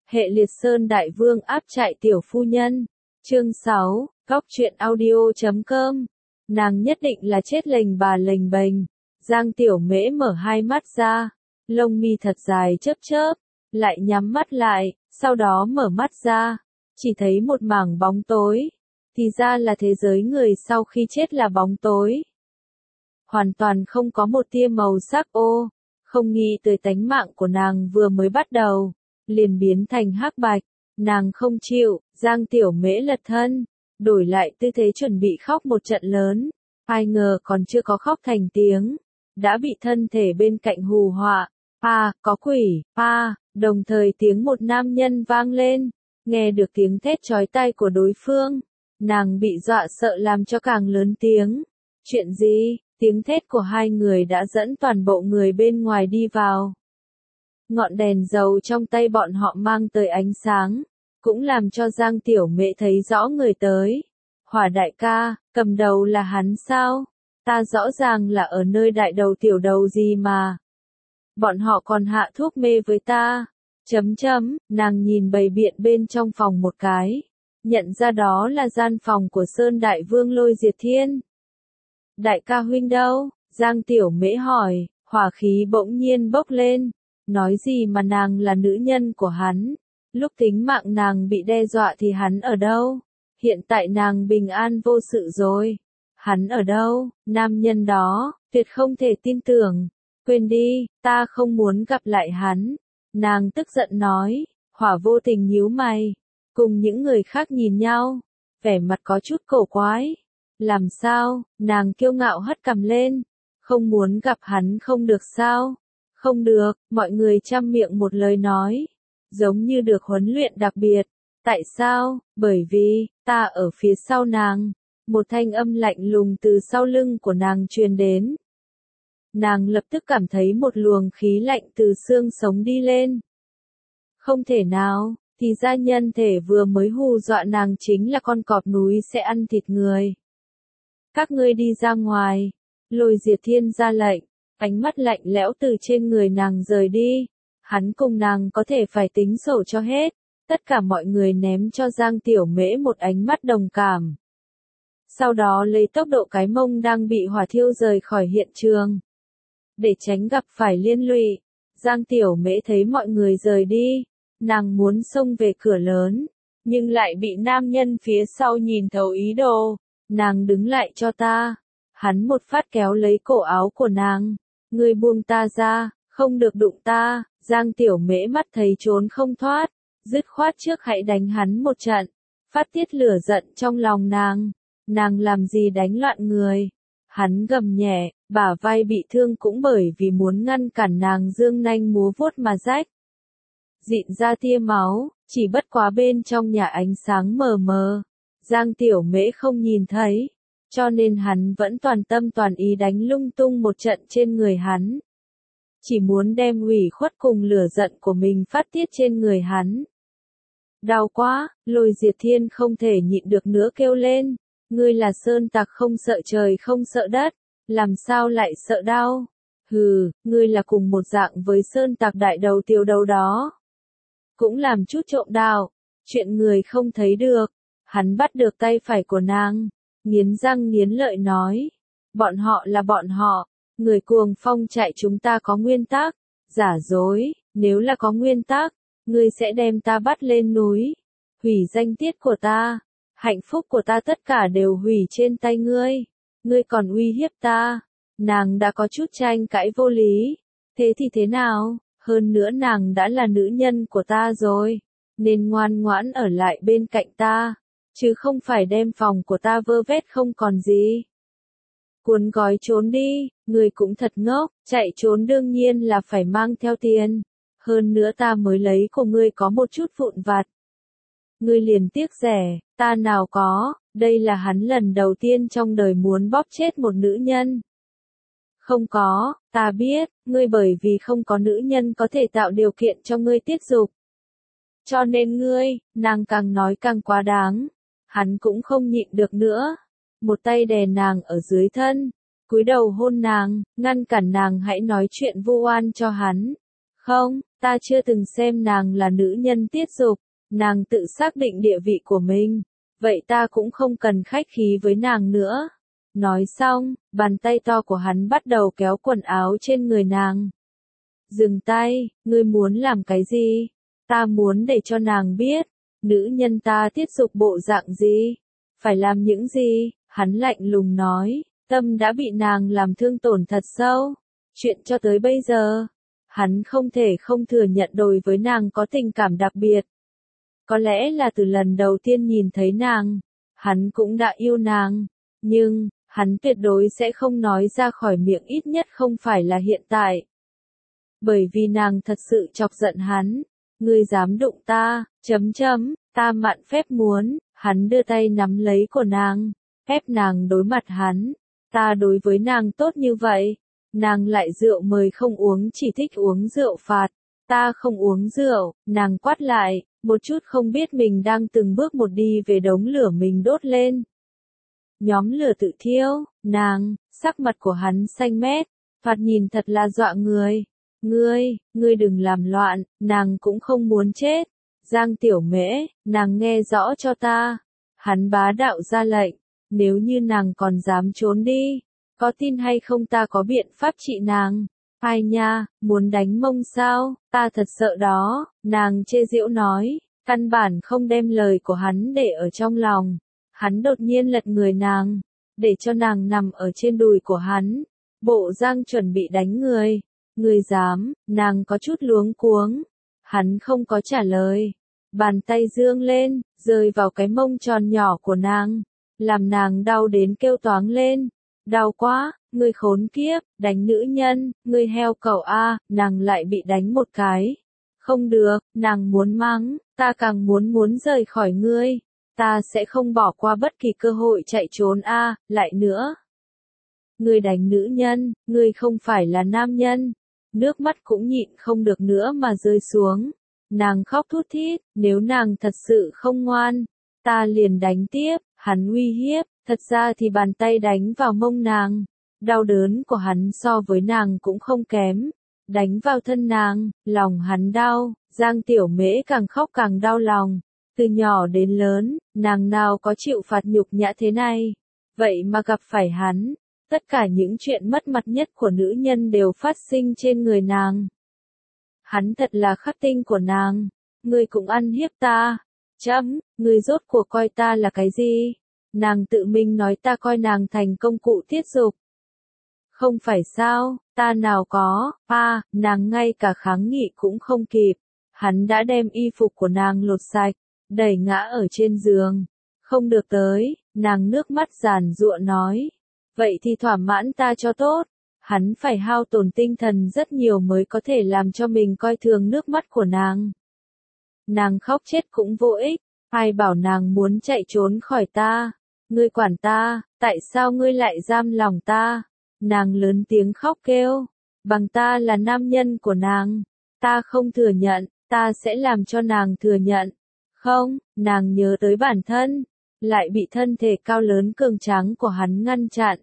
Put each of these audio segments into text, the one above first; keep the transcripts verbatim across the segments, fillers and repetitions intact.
Hệ Liệt Sơn Đại Vương áp trại tiểu phu nhân. Chương sáu, Góc truyện audio chấm com. Nàng nhất định là chết lềnh bà lềnh bềnh. Giang Tiểu Mễ mở hai mắt ra, lông mi thật dài chớp chớp, lại nhắm mắt lại, sau đó mở mắt ra, chỉ thấy một mảng bóng tối. Thì ra là thế giới người sau khi chết là bóng tối. Hoàn toàn không có một tia màu sắc. Ô, không nghĩ tới tánh mạng của nàng vừa mới bắt đầu, liền biến thành hắc bạch. Nàng không chịu, Giang Tiểu Mễ lật thân, đổi lại tư thế chuẩn bị khóc một trận lớn. Ai ngờ còn chưa có khóc thành tiếng, đã bị thân thể bên cạnh hù họa. À, có quỷ, à, đồng thời tiếng một nam nhân vang lên. Nghe được tiếng thét chói tai của đối phương, nàng bị dọa sợ làm cho càng lớn tiếng. Chuyện gì? Tiếng thét của hai người đã dẫn toàn bộ người bên ngoài đi vào. Ngọn đèn dầu trong tay bọn họ mang tới ánh sáng, cũng làm cho Giang Tiểu Mễ thấy rõ người tới. Hỏa đại ca, cầm đầu là hắn sao? Ta rõ ràng là ở nơi đại đầu tiểu đầu gì mà. Bọn họ còn hạ thuốc mê với ta. Chấm chấm, nàng nhìn bầy biện bên trong phòng một cái, nhận ra đó là gian phòng của Sơn Đại Vương Lôi Diệt Thiên. Đại ca huynh đâu? Giang Tiểu Mễ hỏi, hỏa khí bỗng nhiên bốc lên. Nói gì mà nàng là nữ nhân của hắn? Lúc tính mạng nàng bị đe dọa thì hắn ở đâu? Hiện tại nàng bình an vô sự rồi. Hắn ở đâu? Nam nhân đó, tuyệt không thể tin tưởng. Quên đi, ta không muốn gặp lại hắn. Nàng tức giận nói, hỏa vô tình nhíu mày, cùng những người khác nhìn nhau, vẻ mặt có chút cổ quái. Làm sao? Nàng kiêu ngạo hất cằm lên, không muốn gặp hắn không được sao? Không được, mọi người trăm miệng một lời nói, giống như được huấn luyện đặc biệt. Tại sao? Bởi vì, ta ở phía sau nàng. Một thanh âm lạnh lùng từ sau lưng của nàng truyền đến. Nàng lập tức cảm thấy một luồng khí lạnh từ xương sống đi lên. Không thể nào, thì ra nhân thể vừa mới hù dọa nàng chính là con cọp núi sẽ ăn thịt người. Các ngươi đi ra ngoài. Lôi Diệt Thiên ra lệnh, ánh mắt lạnh lẽo từ trên người nàng rời đi. Hắn cùng nàng có thể phải tính sổ cho hết. Tất cả mọi người ném cho Giang Tiểu Mễ một ánh mắt đồng cảm. Sau đó lấy tốc độ cái mông đang bị hỏa thiêu rời khỏi hiện trường. Để tránh gặp phải liên lụy, Giang Tiểu Mễ thấy mọi người rời đi, nàng muốn xông về cửa lớn, nhưng lại bị nam nhân phía sau nhìn thấu ý đồ. Nàng đứng lại cho ta. Hắn một phát kéo lấy cổ áo của nàng. Ngươi buông ta ra, không được đụng ta. Giang Tiểu Mễ mắt thấy trốn không thoát, dứt khoát trước hãy đánh hắn một trận, phát tiết lửa giận trong lòng nàng. Nàng làm gì đánh loạn người? Hắn gầm nhẹ, bả vai bị thương cũng bởi vì muốn ngăn cản nàng dương nanh múa vuốt mà rách. Dịn ra tia máu, chỉ bất quá bên trong nhà ánh sáng mờ mờ. Giang Tiểu Mễ không nhìn thấy, cho nên hắn vẫn toàn tâm toàn ý đánh lung tung một trận trên người hắn. Chỉ muốn đem ủy khuất cùng lửa giận của mình phát tiết trên người hắn. Đau quá, Lôi Diệt Thiên không thể nhịn được nữa kêu lên. Ngươi là sơn tặc không sợ trời không sợ đất, làm sao lại sợ đau? Hừ, ngươi là cùng một dạng với sơn tặc đại đầu tiểu đầu đó. Cũng làm chút trộm đạo, chuyện người không thấy được. Hắn bắt được tay phải của nàng, nghiến răng nghiến lợi nói. Bọn họ là bọn họ, người cuồng phong chạy chúng ta có nguyên tắc. Giả dối, nếu là có nguyên tắc, ngươi sẽ đem ta bắt lên núi, hủy danh tiết của ta. Hạnh phúc của ta tất cả đều hủy trên tay ngươi. Ngươi còn uy hiếp ta. Nàng đã có chút tranh cãi vô lý. Thế thì thế nào? Hơn nữa nàng đã là nữ nhân của ta rồi, nên ngoan ngoãn ở lại bên cạnh ta, chứ không phải đem phòng của ta vơ vét không còn gì. Cuốn gói trốn đi, ngươi cũng thật ngốc, chạy trốn đương nhiên là phải mang theo tiền. Hơn nữa ta mới lấy của ngươi có một chút vụn vặt. Ngươi liền tiếc rẻ, ta nào có, đây là hắn lần đầu tiên trong đời muốn bóp chết một nữ nhân. Không có, ta biết, ngươi bởi vì không có nữ nhân có thể tạo điều kiện cho ngươi tiết dục. Cho nên ngươi, nàng càng nói càng quá đáng. Hắn cũng không nhịn được nữa. Một tay đè nàng ở dưới thân, cúi đầu hôn nàng, ngăn cản nàng hãy nói chuyện vu oan cho hắn. Không, Ta chưa từng xem nàng là nữ nhân tiết dục, nàng tự xác định địa vị của mình, vậy ta cũng không cần khách khí với nàng nữa. Nói xong, bàn tay to của hắn bắt đầu kéo quần áo trên người nàng. Dừng tay, ngươi muốn làm cái gì? Ta muốn để cho nàng biết, nữ nhân ta tiết dục bộ dạng gì, phải làm những gì, hắn lạnh lùng nói, tâm đã bị nàng làm thương tổn thật sâu. Chuyện cho tới bây giờ, hắn không thể không thừa nhận đối với nàng có tình cảm đặc biệt. Có lẽ là từ lần đầu tiên nhìn thấy nàng, hắn cũng đã yêu nàng, nhưng, hắn tuyệt đối sẽ không nói ra khỏi miệng, ít nhất không phải là hiện tại. Bởi vì nàng thật sự chọc giận hắn, ngươi dám đụng ta, chấm chấm, ta mạn phép muốn, hắn đưa tay nắm lấy của nàng, ép nàng đối mặt hắn, ta đối với nàng tốt như vậy, nàng lại rượu mời không uống, chỉ thích uống rượu phạt, ta không uống rượu, nàng quát lại, một chút không biết mình đang từng bước một đi về đống lửa mình đốt lên. Nhóm lửa tự thiêu, nàng, sắc mặt của hắn xanh mét, thoạt nhìn thật là dọa người. Ngươi, ngươi đừng làm loạn, nàng cũng không muốn chết. Giang Tiểu Mễ, nàng nghe rõ cho ta. Hắn bá đạo ra lệnh, nếu như nàng còn dám trốn đi, có tin hay không ta có biện pháp trị nàng. Ai nha, muốn đánh mông sao, ta thật sợ đó, nàng chê giễu nói, căn bản không đem lời của hắn để ở trong lòng. Hắn đột nhiên lật người nàng, để cho nàng nằm ở trên đùi của hắn, bộ Giang chuẩn bị đánh người. Người dám, nàng có chút luống cuống. Hắn không có trả lời. Bàn tay dương lên, rơi vào cái mông tròn nhỏ của nàng, làm nàng đau đến kêu toáng lên. Đau quá, ngươi khốn kiếp, đánh nữ nhân, ngươi heo cẩu a, nàng lại bị đánh một cái. Không được, nàng muốn mắng, ta càng muốn muốn rời khỏi ngươi. Ta sẽ không bỏ qua bất kỳ cơ hội chạy trốn a, lại nữa. Ngươi đánh nữ nhân, ngươi không phải là nam nhân. Nước mắt cũng nhịn không được nữa mà rơi xuống. Nàng khóc thút thít, nếu nàng thật sự không ngoan, ta liền đánh tiếp, hắn uy hiếp, thật ra thì bàn tay đánh vào mông nàng. Đau đớn của hắn so với nàng cũng không kém. Đánh vào thân nàng, lòng hắn đau, Giang Tiểu Mễ càng khóc càng đau lòng. Từ nhỏ đến lớn, nàng nào có chịu phạt nhục nhã thế này. Vậy mà gặp phải hắn. Tất cả những chuyện mất mặt nhất của nữ nhân đều phát sinh trên người nàng. Hắn thật là khắc tinh của nàng. Ngươi cũng ăn hiếp ta. Chấm, ngươi rốt cuộc coi ta là cái gì? Nàng tự mình nói ta coi nàng thành công cụ tiết dục. Không phải sao, ta nào có, a, nàng ngay cả kháng nghị cũng không kịp. Hắn đã đem y phục của nàng lột sạch, đẩy ngã ở trên giường. Không được tới, nàng nước mắt giàn giụa nói. Vậy thì thỏa mãn ta cho tốt. Hắn phải hao tổn tinh thần rất nhiều mới có thể làm cho mình coi thường nước mắt của nàng. Nàng khóc chết cũng vô ích. Ai bảo nàng muốn chạy trốn khỏi ta? Ngươi quản ta, tại sao ngươi lại giam lòng ta? Nàng lớn tiếng khóc kêu. Bằng ta là nam nhân của nàng. Ta không thừa nhận, ta sẽ làm cho nàng thừa nhận. Không, nàng nhớ tới bản thân. Lại bị thân thể cao lớn cường tráng của hắn ngăn chặn.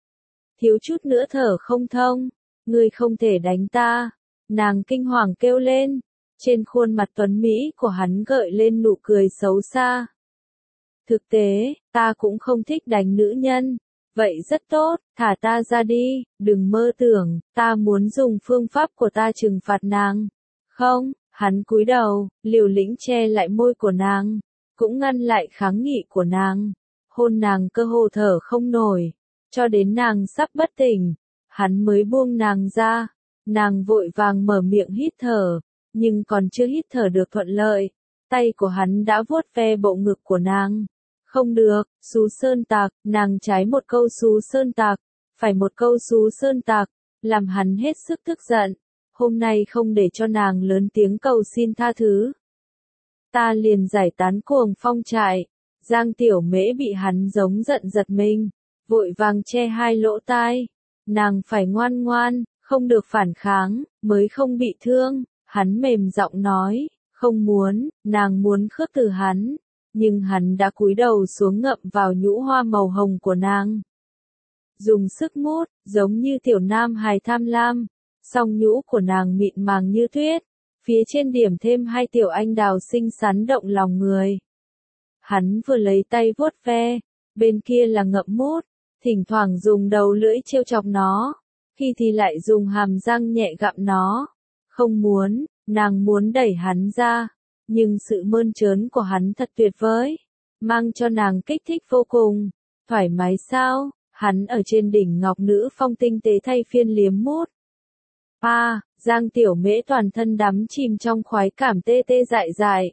Thiếu chút nữa thở không thông, ngươi không thể đánh ta, nàng kinh hoàng kêu lên, trên khuôn mặt tuấn Mỹ của hắn gợi lên nụ cười xấu xa. Thực tế, ta cũng không thích đánh nữ nhân, vậy rất tốt, thả ta ra đi, đừng mơ tưởng, ta muốn dùng phương pháp của ta trừng phạt nàng. Không, hắn cúi đầu, liều lĩnh che lại môi của nàng, cũng ngăn lại kháng nghị của nàng, hôn nàng cơ hồ thở không nổi. Cho đến nàng sắp bất tỉnh, hắn mới buông nàng ra, nàng vội vàng mở miệng hít thở, nhưng còn chưa hít thở được thuận lợi, tay của hắn đã vuốt ve bộ ngực của nàng. Không được, xú sơn tạc, nàng trái một câu xú sơn tạc, phải một câu xú sơn tạc, làm hắn hết sức tức giận, hôm nay không để cho nàng lớn tiếng cầu xin tha thứ. Ta liền giải tán cuồng phong trại, Giang Tiểu Mễ bị hắn giống giận giật mình. Vội vàng che hai lỗ tai, nàng phải ngoan ngoan, không được phản kháng, mới không bị thương, hắn mềm giọng nói, không muốn, nàng muốn khước từ hắn, nhưng hắn đã cúi đầu xuống ngậm vào nhũ hoa màu hồng của nàng. Dùng sức mút, giống như tiểu nam hài tham lam, song nhũ của nàng mịn màng như tuyết, phía trên điểm thêm hai tiểu anh đào xinh xắn động lòng người. Hắn vừa lấy tay vuốt ve, bên kia là ngậm mút, thỉnh thoảng dùng đầu lưỡi trêu chọc nó, khi thì lại dùng hàm răng nhẹ gặm nó. Không muốn, nàng muốn đẩy hắn ra, nhưng sự mơn trớn của hắn thật tuyệt vời, mang cho nàng kích thích vô cùng. Thoải mái sao? Hắn ở trên đỉnh ngọc nữ phong tinh tế thay phiên liếm mút. À, Giang Tiểu Mễ toàn thân đắm chìm trong khoái cảm tê tê dại dại.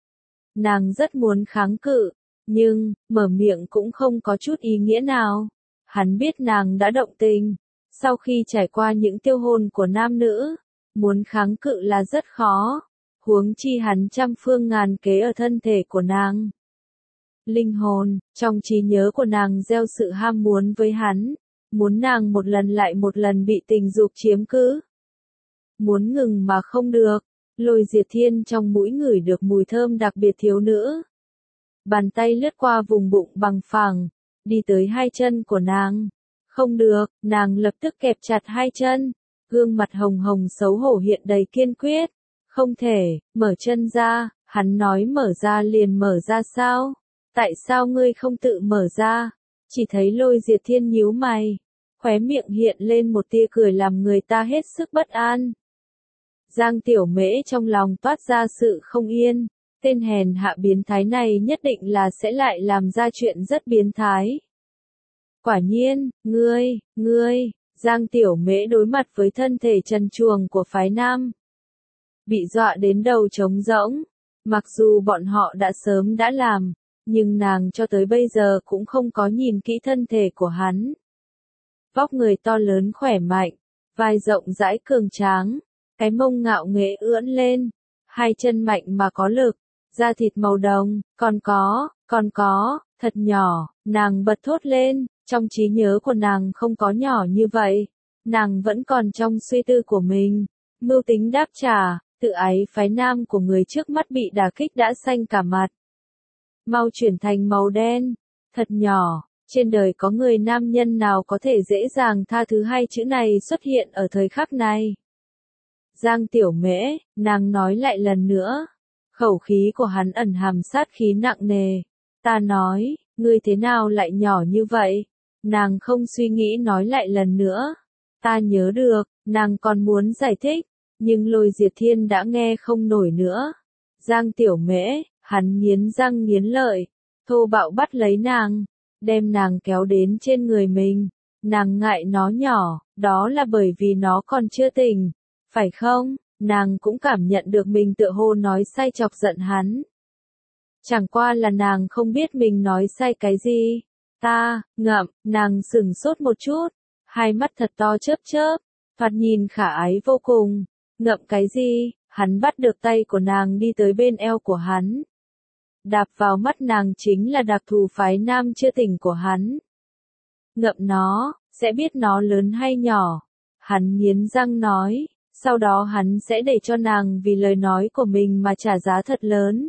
Nàng rất muốn kháng cự, nhưng, mở miệng cũng không có chút ý nghĩa nào. Hắn biết nàng đã động tình, sau khi trải qua những tiêu hôn của nam nữ, muốn kháng cự là rất khó, huống chi hắn trăm phương ngàn kế ở thân thể của nàng. Linh hồn, trong trí nhớ của nàng gieo sự ham muốn với hắn, muốn nàng một lần lại một lần bị tình dục chiếm cứ. Muốn ngừng mà không được, Lôi Diệt Thiên trong mũi ngửi được mùi thơm đặc biệt thiếu nữ. Bàn tay lướt qua vùng bụng bằng phẳng, đi tới hai chân của nàng. Không được, nàng lập tức kẹp chặt hai chân, gương mặt hồng hồng xấu hổ hiện đầy kiên quyết. Không thể, mở chân ra, hắn nói mở ra liền mở ra sao? Tại sao ngươi không tự mở ra? Chỉ thấy Lôi Diệt Thiên nhíu mày, khóe miệng hiện lên một tia cười làm người ta hết sức bất an. Giang Tiểu Mễ trong lòng toát ra sự không yên, tên hèn hạ biến thái này nhất định là sẽ lại làm ra chuyện rất biến thái. Quả nhiên, ngươi, ngươi, Giang Tiểu Mễ đối mặt với thân thể trần truồng của phái nam. Bị dọa đến đầu trống rỗng, mặc dù bọn họ đã sớm đã làm, nhưng nàng cho tới bây giờ cũng không có nhìn kỹ thân thể của hắn. Vóc người to lớn khỏe mạnh, vai rộng rãi cường tráng, cái mông ngạo nghễ ưỡn lên, hai chân mạnh mà có lực, da thịt màu đồng, còn có, còn có, thật nhỏ, nàng bật thốt lên, trong trí nhớ của nàng không có nhỏ như vậy, nàng vẫn còn trong suy tư của mình, mưu tính đáp trả, tự ái phái nam của người trước mắt bị đả kích đã xanh cả mặt. Mau chuyển thành màu đen, thật nhỏ, trên đời có người nam nhân nào có thể dễ dàng tha thứ hai chữ này xuất hiện ở thời khắc này. Giang Tiểu Mễ, nàng nói lại lần nữa, khẩu khí của hắn ẩn hàm sát khí nặng nề. Ta nói, ngươi thế nào lại nhỏ như vậy? Nàng không suy nghĩ nói lại lần nữa. Ta nhớ được, nàng còn muốn giải thích, nhưng Lôi Diệt Thiên đã nghe không nổi nữa. Giang Tiểu Mễ, hắn nghiến răng nghiến lợi, thô bạo bắt lấy nàng, đem nàng kéo đến trên người mình. Nàng ngại nó nhỏ, đó là bởi vì nó còn chưa tỉnh, phải không? Nàng cũng cảm nhận được mình tựa hồ nói sai chọc giận hắn. Chẳng qua là nàng không biết mình nói sai cái gì. Ta, ngậm, nàng sửng sốt một chút, hai mắt thật to chớp chớp, thoạt nhìn khả ái vô cùng. Ngậm cái gì? Hắn bắt được tay của nàng đi tới bên eo của hắn. Đạp vào mắt nàng chính là đặc thù phái nam chưa tỉnh của hắn. Ngậm nó, sẽ biết nó lớn hay nhỏ. Hắn nghiến răng nói, sau đó hắn sẽ để cho nàng vì lời nói của mình mà trả giá thật lớn.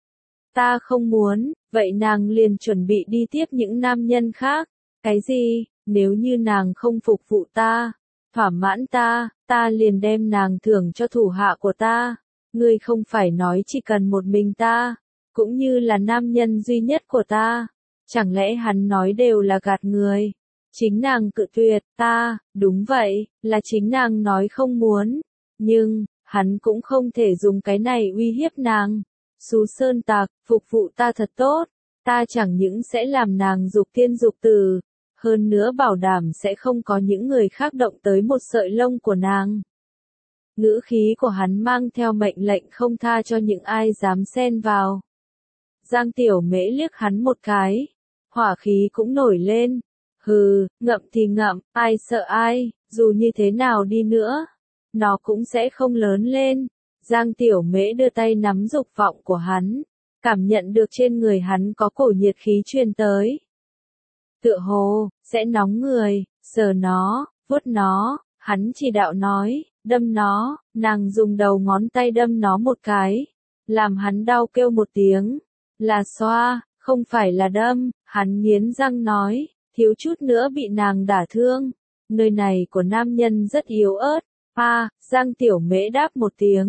Ta không muốn, vậy nàng liền chuẩn bị đi tiếp những nam nhân khác. Cái gì, nếu như nàng không phục vụ ta, thỏa mãn ta, ta liền đem nàng thưởng cho thủ hạ của ta. Ngươi không phải nói chỉ cần một mình ta, cũng như là nam nhân duy nhất của ta. Chẳng lẽ hắn nói đều là gạt người? Chính nàng cự tuyệt, ta, đúng vậy, là chính nàng nói không muốn. Nhưng, hắn cũng không thể dùng cái này uy hiếp nàng. Xú sơn tạc, phục vụ ta thật tốt, ta chẳng những sẽ làm nàng dục tiên dục tử, hơn nữa bảo đảm sẽ không có những người khác động tới một sợi lông của nàng. Ngữ khí của hắn mang theo mệnh lệnh không tha cho những ai dám xen vào. Giang Tiểu Mễ liếc hắn một cái, hỏa khí cũng nổi lên. Hừ, ngậm thì ngậm, ai sợ ai, dù như thế nào đi nữa, nó cũng sẽ không lớn lên. Giang Tiểu Mễ đưa tay nắm dục vọng của hắn, cảm nhận được trên người hắn có cổ nhiệt khí truyền tới. Tựa hồ, sẽ nóng người, sờ nó, vuốt nó, hắn chỉ đạo nói, đâm nó, nàng dùng đầu ngón tay đâm nó một cái, làm hắn đau kêu một tiếng, là xoa, không phải là đâm, hắn nghiến răng nói, thiếu chút nữa bị nàng đả thương, nơi này của nam nhân rất yếu ớt, a, Giang Tiểu Mễ đáp một tiếng,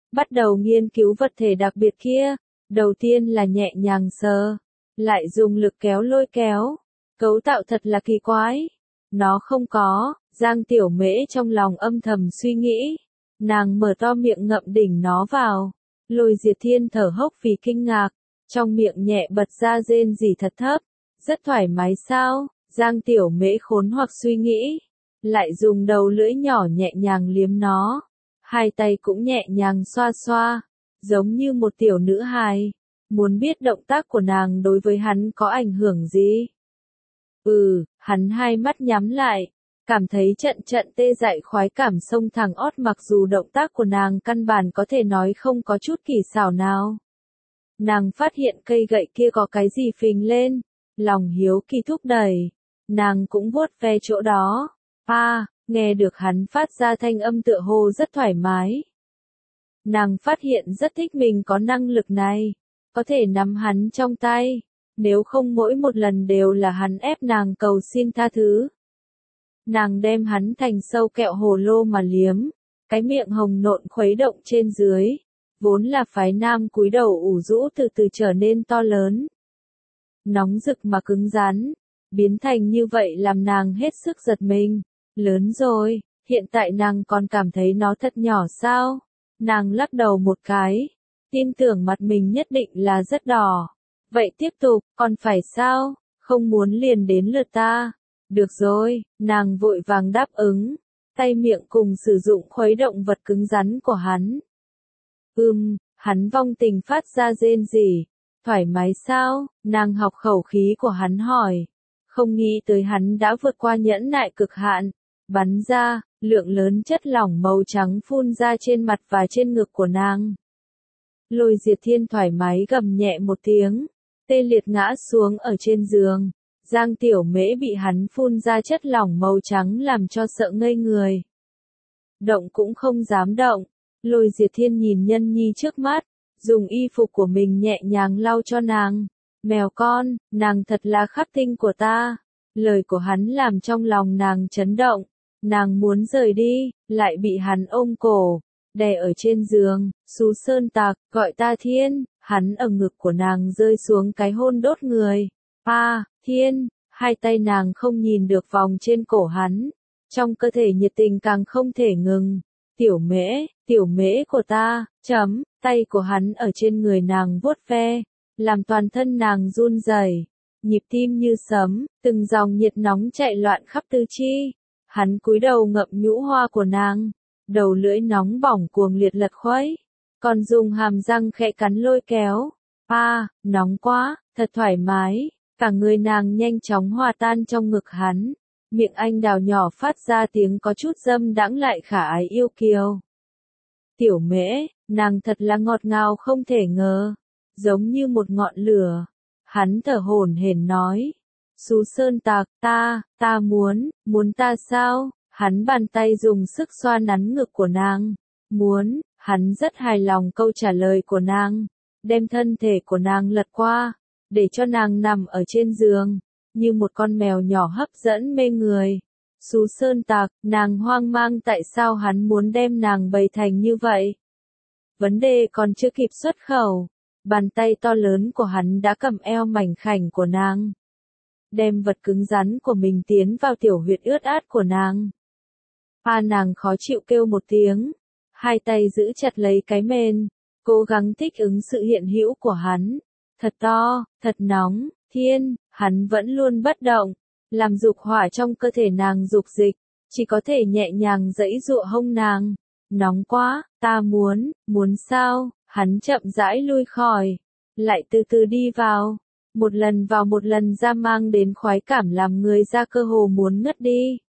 bắt đầu nghiên cứu vật thể đặc biệt kia. Đầu tiên là nhẹ nhàng sờ, lại dùng lực kéo lôi kéo. Cấu tạo thật là kỳ quái. Nó không có, Giang Tiểu Mễ trong lòng âm thầm suy nghĩ. Nàng mở to miệng ngậm đỉnh nó vào. Lôi Diệt Thiên thở hốc vì kinh ngạc, trong miệng nhẹ bật ra rên rỉ thật thấp. Rất thoải mái sao? Giang Tiểu Mễ khốn hoặc suy nghĩ, lại dùng đầu lưỡi nhỏ nhẹ nhàng liếm nó. Hai tay cũng nhẹ nhàng xoa xoa, giống như một tiểu nữ hài. Muốn biết động tác của nàng đối với hắn có ảnh hưởng gì? Ừ, hắn hai mắt nhắm lại, cảm thấy trận trận tê dại khoái cảm xông thẳng ót, mặc dù động tác của nàng căn bản có thể nói không có chút kỳ xảo nào. Nàng phát hiện cây gậy kia có cái gì phình lên, lòng hiếu kỳ thúc đẩy, nàng cũng vuốt ve chỗ đó. À, nghe được hắn phát ra thanh âm tựa hồ rất thoải mái. Nàng phát hiện rất thích mình có năng lực này, có thể nắm hắn trong tay, nếu không mỗi một lần đều là hắn ép nàng cầu xin tha thứ. Nàng đem hắn thành sâu kẹo hồ lô mà liếm, cái miệng hồng nộn khuấy động trên dưới, vốn là phái nam cúi đầu ủ rũ từ từ trở nên to lớn. Nóng rực mà cứng rắn, biến thành như vậy làm nàng hết sức giật mình. Lớn rồi, hiện tại nàng còn cảm thấy nó thật nhỏ sao? Nàng lắc đầu một cái, tin tưởng mặt mình nhất định là rất đỏ. Vậy tiếp tục, còn phải sao? Không muốn liền đến lượt ta. Được rồi, nàng vội vàng đáp ứng, tay miệng cùng sử dụng khuấy động vật cứng rắn của hắn. Ừm, hắn vong tình phát ra rên rỉ. Thoải mái sao? Nàng học khẩu khí của hắn hỏi. Không nghĩ tới hắn đã vượt qua nhẫn nại cực hạn. Bắn ra, lượng lớn chất lỏng màu trắng phun ra trên mặt và trên ngực của nàng. Lôi Diệt Thiên thoải mái gầm nhẹ một tiếng, tê liệt ngã xuống ở trên giường. Giang Tiểu Mễ bị hắn phun ra chất lỏng màu trắng làm cho sợ ngây người. Động cũng không dám động. Lôi Diệt Thiên nhìn nhân nhi trước mắt, dùng y phục của mình nhẹ nhàng lau cho nàng. Mèo con, nàng thật là khắc tinh của ta. Lời của hắn làm trong lòng nàng chấn động. Nàng muốn rời đi, lại bị hắn ôm cổ, đè ở trên giường. Xú Sơn Tạc, gọi ta Thiên. Hắn ở ngực của nàng rơi xuống cái hôn đốt người. À, Thiên, hai tay nàng không nhìn được vòng trên cổ hắn. Trong cơ thể nhiệt tình càng không thể ngừng. Tiểu Mễ, Tiểu Mễ của ta, chấm, tay của hắn ở trên người nàng vuốt ve, làm toàn thân nàng run rẩy, nhịp tim như sấm, từng dòng nhiệt nóng chạy loạn khắp tứ chi. Hắn cúi đầu ngậm nhũ hoa của nàng, đầu lưỡi nóng bỏng cuồng liệt lật khuấy, còn dùng hàm răng khẽ cắn lôi kéo. À, nóng quá, thật thoải mái, cả người nàng nhanh chóng hòa tan trong ngực hắn. Miệng anh đào nhỏ phát ra tiếng có chút dâm đãng lại khả ái yêu kiều. Tiểu Mễ, nàng thật là ngọt ngào không thể ngờ, giống như một ngọn lửa. Hắn thở hổn hển nói, Xú Sơn Tạc, ta, ta muốn, muốn ta sao? Hắn bàn tay dùng sức xoa nắn ngực của nàng. Muốn, hắn rất hài lòng câu trả lời của nàng, đem thân thể của nàng lật qua, để cho nàng nằm ở trên giường, như một con mèo nhỏ hấp dẫn mê người. Xú Sơn Tạc, nàng hoang mang tại sao hắn muốn đem nàng bày thành như vậy. Vấn đề còn chưa kịp xuất khẩu, bàn tay to lớn của hắn đã cầm eo mảnh khảnh của nàng, đem vật cứng rắn của mình tiến vào tiểu huyệt ướt át của nàng. À, nàng khó chịu kêu một tiếng, hai tay giữ chặt lấy cái mền, cố gắng thích ứng sự hiện hữu của hắn. Thật to, thật nóng, Thiên, hắn vẫn luôn bất động, làm dục hỏa trong cơ thể nàng dục dịch, chỉ có thể nhẹ nhàng giãy giụa hông nàng. Nóng quá, ta muốn, muốn sao? Hắn chậm rãi lui khỏi, lại từ từ đi vào, một lần vào một lần ra mang đến khoái cảm làm người ra cơ hồ muốn ngất đi.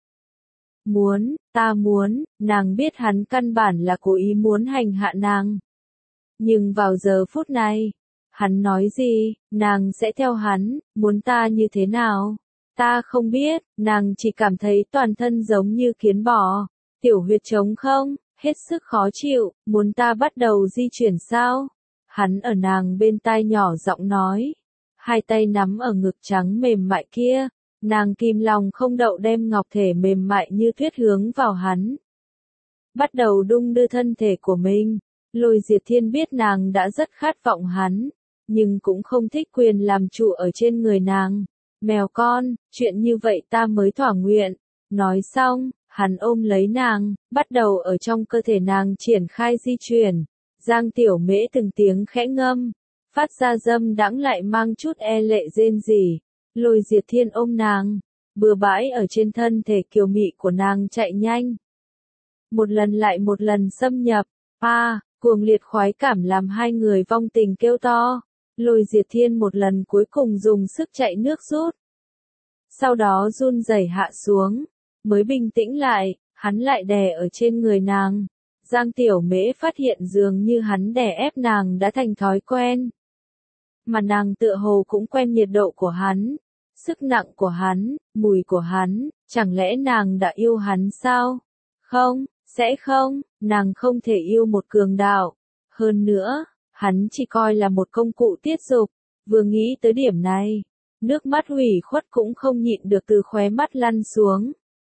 Muốn, ta muốn, nàng biết hắn căn bản là cố ý muốn hành hạ nàng. Nhưng vào giờ phút này, hắn nói gì, nàng sẽ theo hắn, muốn ta như thế nào? Ta không biết, nàng chỉ cảm thấy toàn thân giống như kiến bò, tiểu huyệt trống không, hết sức khó chịu, muốn ta bắt đầu di chuyển sao? Hắn ở nàng bên tai nhỏ giọng nói, hai tay nắm ở ngực trắng mềm mại kia, nàng kìm lòng không đậu đem ngọc thể mềm mại như tuyết hướng vào hắn. Bắt đầu đung đưa thân thể của mình, Lôi Diệt Thiên biết nàng đã rất khát vọng hắn, nhưng cũng không thích quyền làm chủ ở trên người nàng. Mèo con, chuyện như vậy ta mới thỏa nguyện. Nói xong, hắn ôm lấy nàng, bắt đầu ở trong cơ thể nàng triển khai di chuyển. Giang Tiểu Mễ từng tiếng khẽ ngâm, phát ra dâm đãng lại mang chút e lệ rên rỉ. Lôi Diệt Thiên ôm nàng, bừa bãi ở trên thân thể kiều mị của nàng chạy nhanh. Một lần lại một lần xâm nhập, a, à, cuồng liệt khoái cảm làm hai người vong tình kêu to. Lôi Diệt Thiên một lần cuối cùng dùng sức chạy nước rút. Sau đó run rẩy hạ xuống, mới bình tĩnh lại, hắn lại đè ở trên người nàng. Giang Tiểu Mễ phát hiện dường như hắn đè ép nàng đã thành thói quen. Mà nàng tựa hồ cũng quen nhiệt độ của hắn, sức nặng của hắn, mùi của hắn, chẳng lẽ nàng đã yêu hắn sao? Không, sẽ không, nàng không thể yêu một cường đạo. Hơn nữa, hắn chỉ coi là một công cụ tiết dục. Vừa nghĩ tới điểm này, nước mắt hủy khuất cũng không nhịn được từ khóe mắt lăn xuống.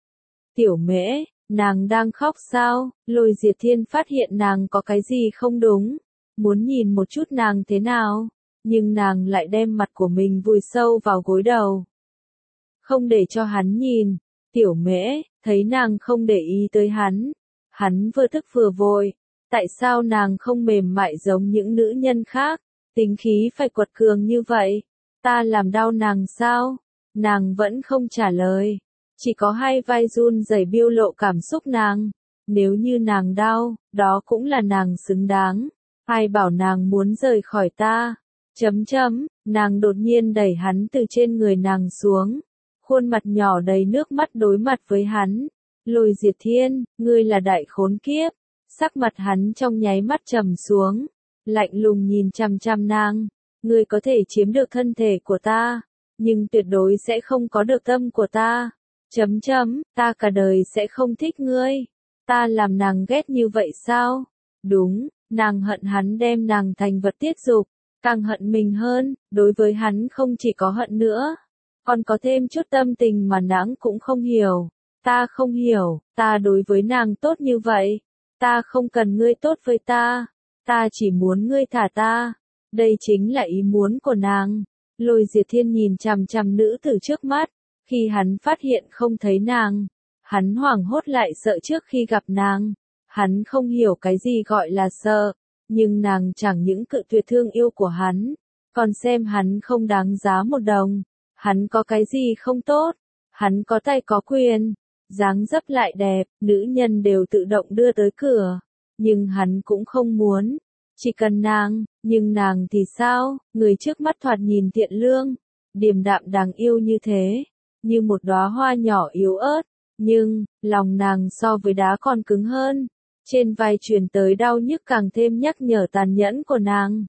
Tiểu Mễ, nàng đang khóc sao? Lôi Diệt Thiên phát hiện nàng có cái gì không đúng, muốn nhìn một chút nàng thế nào, nhưng nàng lại đem mặt của mình vùi sâu vào gối đầu. Không để cho hắn nhìn. Tiểu Mễ, thấy nàng không để ý tới hắn, hắn vừa tức vừa vội. Tại sao nàng không mềm mại giống những nữ nhân khác, tính khí phải quật cường như vậy? Ta làm đau nàng sao? Nàng vẫn không trả lời, chỉ có hai vai run rẩy biểu lộ cảm xúc nàng. Nếu như nàng đau, đó cũng là nàng xứng đáng. Ai bảo nàng muốn rời khỏi ta? Chấm chấm, nàng đột nhiên đẩy hắn từ trên người nàng xuống. Khuôn mặt nhỏ đầy nước mắt đối mặt với hắn. Lôi Diệt Thiên, ngươi là đại khốn kiếp. Sắc mặt hắn trong nháy mắt trầm xuống, lạnh lùng nhìn chằm chằm nàng. Ngươi có thể chiếm được thân thể của ta, nhưng tuyệt đối sẽ không có được tâm của ta. Chấm chấm, ta cả đời sẽ không thích ngươi. Ta làm nàng ghét như vậy sao? Đúng, nàng hận hắn đem nàng thành vật tiết dục, càng hận mình hơn. Đối với hắn không chỉ có hận nữa, còn có thêm chút tâm tình mà nàng cũng không hiểu. Ta không hiểu, ta đối với nàng tốt như vậy. Ta không cần ngươi tốt với ta, ta chỉ muốn ngươi thả ta. Đây chính là ý muốn của nàng. Lôi Diệt Thiên nhìn chằm chằm nữ tử trước mắt, khi hắn phát hiện không thấy nàng, hắn hoảng hốt lại sợ trước khi gặp nàng. Hắn không hiểu cái gì gọi là sợ, nhưng nàng chẳng những cự tuyệt thương yêu của hắn, còn xem hắn không đáng giá một đồng. Hắn có cái gì không tốt? Hắn có tay có quyền, dáng dấp lại đẹp, nữ nhân đều tự động đưa tới cửa, nhưng hắn cũng không muốn. Chỉ cần nàng, nhưng nàng thì sao? Người trước mắt thoạt nhìn thiện lương, điềm đạm đáng yêu như thế, như một đóa hoa nhỏ yếu ớt, nhưng lòng nàng so với đá còn cứng hơn. Trên vai truyền tới đau nhức càng thêm nhắc nhở tàn nhẫn của nàng.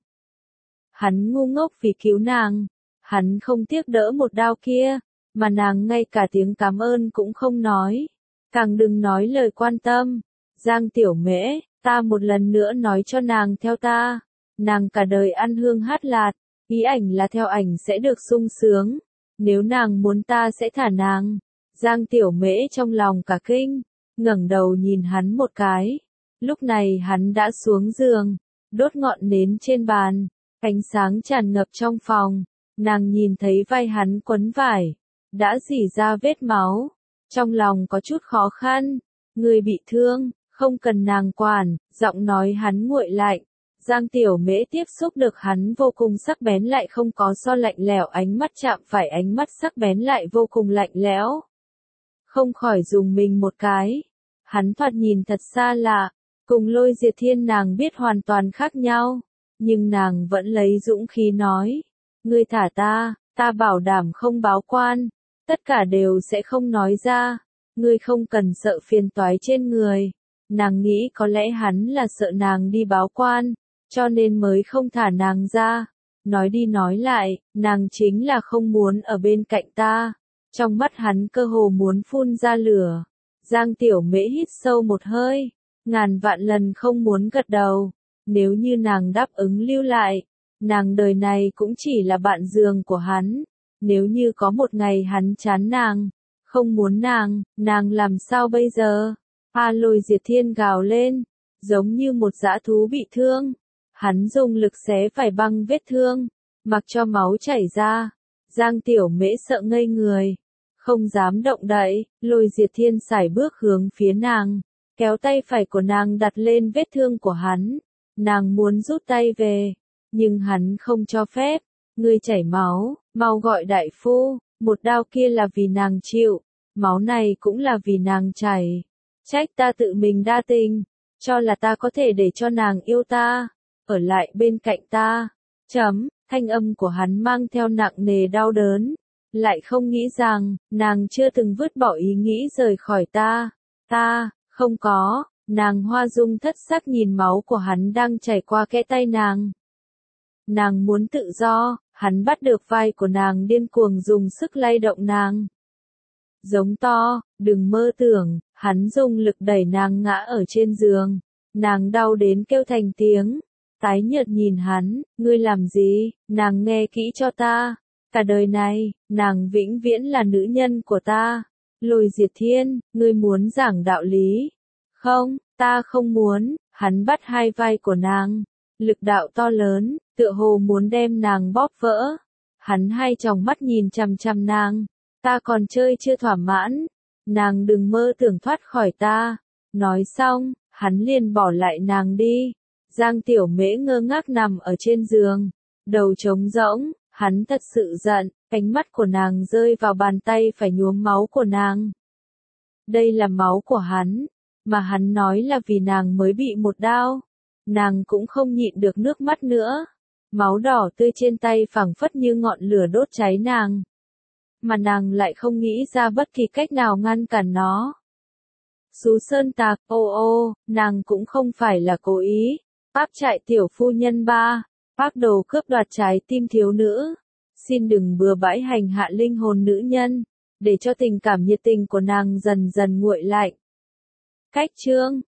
Hắn ngu ngốc vì cứu nàng, hắn không tiếc đỡ một đao kia, mà nàng ngay cả tiếng cảm ơn cũng không nói, càng đừng nói lời quan tâm. Giang Tiểu Mễ, ta một lần nữa nói cho nàng theo ta, nàng cả đời ăn hương hát lạt, ý ảnh là theo ảnh sẽ được sung sướng, nếu nàng muốn ta sẽ thả nàng. Giang Tiểu Mễ trong lòng cả kinh, ngẩng đầu nhìn hắn một cái, lúc này hắn đã xuống giường, đốt ngọn nến trên bàn, ánh sáng tràn ngập trong phòng, nàng nhìn thấy vai hắn quấn vải, đã rỉ ra vết máu, trong lòng có chút khó khăn. Người bị thương, không cần nàng quản, giọng nói hắn nguội lạnh. Giang Tiểu Mễ tiếp xúc được hắn vô cùng sắc bén lại không có so lạnh lẽo, ánh mắt chạm phải ánh mắt sắc bén lại vô cùng lạnh lẽo. Không khỏi dùng mình một cái. Hắn thoạt nhìn thật xa lạ, cùng Lôi Diệt Thiên nàng biết hoàn toàn khác nhau, nhưng nàng vẫn lấy dũng khí nói, ngươi thả ta, ta bảo đảm không báo quan, tất cả đều sẽ không nói ra, ngươi không cần sợ phiền toái trên người. Nàng nghĩ có lẽ hắn là sợ nàng đi báo quan, cho nên mới không thả nàng ra. Nói đi nói lại, nàng chính là không muốn ở bên cạnh ta. Trong mắt hắn cơ hồ muốn phun ra lửa. Giang Tiểu Mễ hít sâu một hơi, ngàn vạn lần không muốn gật đầu. Nếu như nàng đáp ứng lưu lại, nàng đời này cũng chỉ là bạn giường của hắn. Nếu như có một ngày hắn chán nàng, không muốn nàng, nàng làm sao bây giờ? A Lôi Diệt Thiên gào lên, giống như một dã thú bị thương. Hắn dùng lực xé phải băng vết thương, mặc cho máu chảy ra. Giang Tiểu Mễ sợ ngây người, không dám động đậy. Lôi Diệt Thiên sải bước hướng phía nàng, kéo tay phải của nàng đặt lên vết thương của hắn. Nàng muốn rút tay về, nhưng hắn không cho phép. Ngươi chảy máu, mau gọi đại phu. Một đao kia là vì nàng chịu, máu này cũng là vì nàng chảy. Trách ta tự mình đa tình, cho là ta có thể để cho nàng yêu ta, ở lại bên cạnh ta. Chấm, thanh âm của hắn mang theo nặng nề đau đớn. Lại không nghĩ rằng, nàng chưa từng vứt bỏ ý nghĩ rời khỏi ta. Ta, không có. Nàng Hoa Dung thất sắc nhìn máu của hắn đang chảy qua kẽ tay nàng. Nàng muốn tự do, hắn bắt được vai của nàng điên cuồng dùng sức lay động nàng. Giống to, đừng mơ tưởng. Hắn dùng lực đẩy nàng ngã ở trên giường. Nàng đau đến kêu thành tiếng. Tái nhợt nhìn hắn, ngươi làm gì? Nàng nghe kỹ cho ta. Cả đời này, nàng vĩnh viễn là nữ nhân của ta. Lôi Diệt Thiên, ngươi muốn giảng đạo lý. Không, ta không muốn. Hắn bắt hai vai của nàng. Lực đạo to lớn, tựa hồ muốn đem nàng bóp vỡ. Hắn hai tròng mắt nhìn chằm chằm nàng. Ta còn chơi chưa thỏa mãn. Nàng đừng mơ tưởng thoát khỏi ta. Nói xong, hắn liền bỏ lại nàng đi. Giang Tiểu Mễ ngơ ngác nằm ở trên giường, đầu trống rỗng. Hắn thật sự giận, ánh mắt của nàng rơi vào bàn tay phải nhuốm máu của nàng. Đây là máu của hắn, mà hắn nói là vì nàng mới bị một đao. Nàng cũng không nhịn được nước mắt nữa. Máu đỏ tươi trên tay phảng phất như ngọn lửa đốt cháy nàng. Mà nàng lại không nghĩ ra bất kỳ cách nào ngăn cản nó. Xú Sơn Tạc, ô ô, nàng cũng không phải là cố ý. Áp trại tiểu phu nhân ba, phác đồ cướp đoạt trái tim thiếu nữ. Xin đừng bừa bãi hành hạ linh hồn nữ nhân, để cho tình cảm nhiệt tình của nàng dần dần nguội lạnh. Cách chương